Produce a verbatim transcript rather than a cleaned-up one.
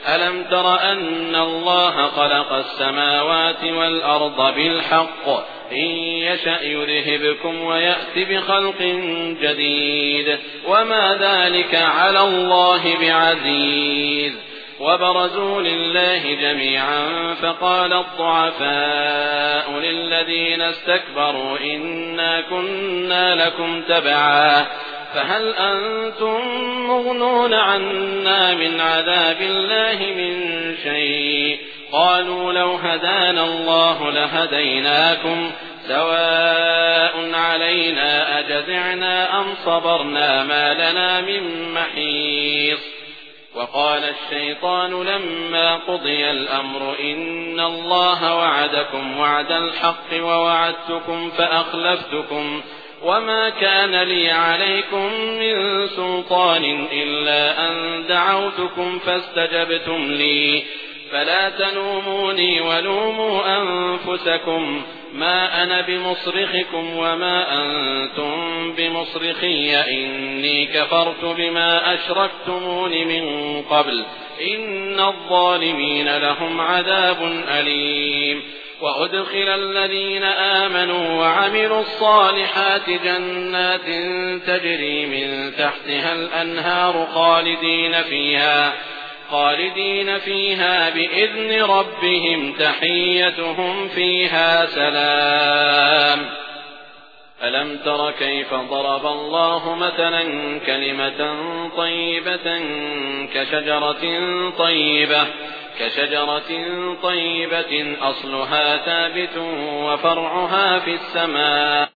ألم تر أن الله خلق السماوات والأرض بالحق إن يشأ يذهبكم ويأت بخلق جديد وما ذلك على الله بعزيز. وبرزوا لله جميعا فقال الضعفاء للذين استكبروا إنا كنا لكم تبعا فهل أنتم مغنون عنا من عذاب الله من شيء قالوا لو هدانا الله لهديناكم سواء علينا أجزعنا أم صبرنا ما لنا من محيص. وقال الشيطان لما قضي الأمر إن الله وعدكم وعد الحق ووعدتكم فأخلفتكم وما كان لي عليكم من سلطان إلا أن دعوتكم فاستجبتم لي فلا تلوموني ولوموا أنفسكم ما أنا بمصرخكم وما أنتم بمصرخي إني كفرت بما أشركتمون من قبل إن الظالمين لهم عذاب أليم. وأدخل الذين آمنوا وعملوا الصالحات جنات تجري من تحتها الأنهار خالدين فيها خالدين فيها بإذن ربهم تحيتهم فيها سلام. ألم تر كيف ضرب الله مثلا كلمة طيبة كشجرة طيبة كشجرة طيبة أصلها ثابت وفرعها في السماء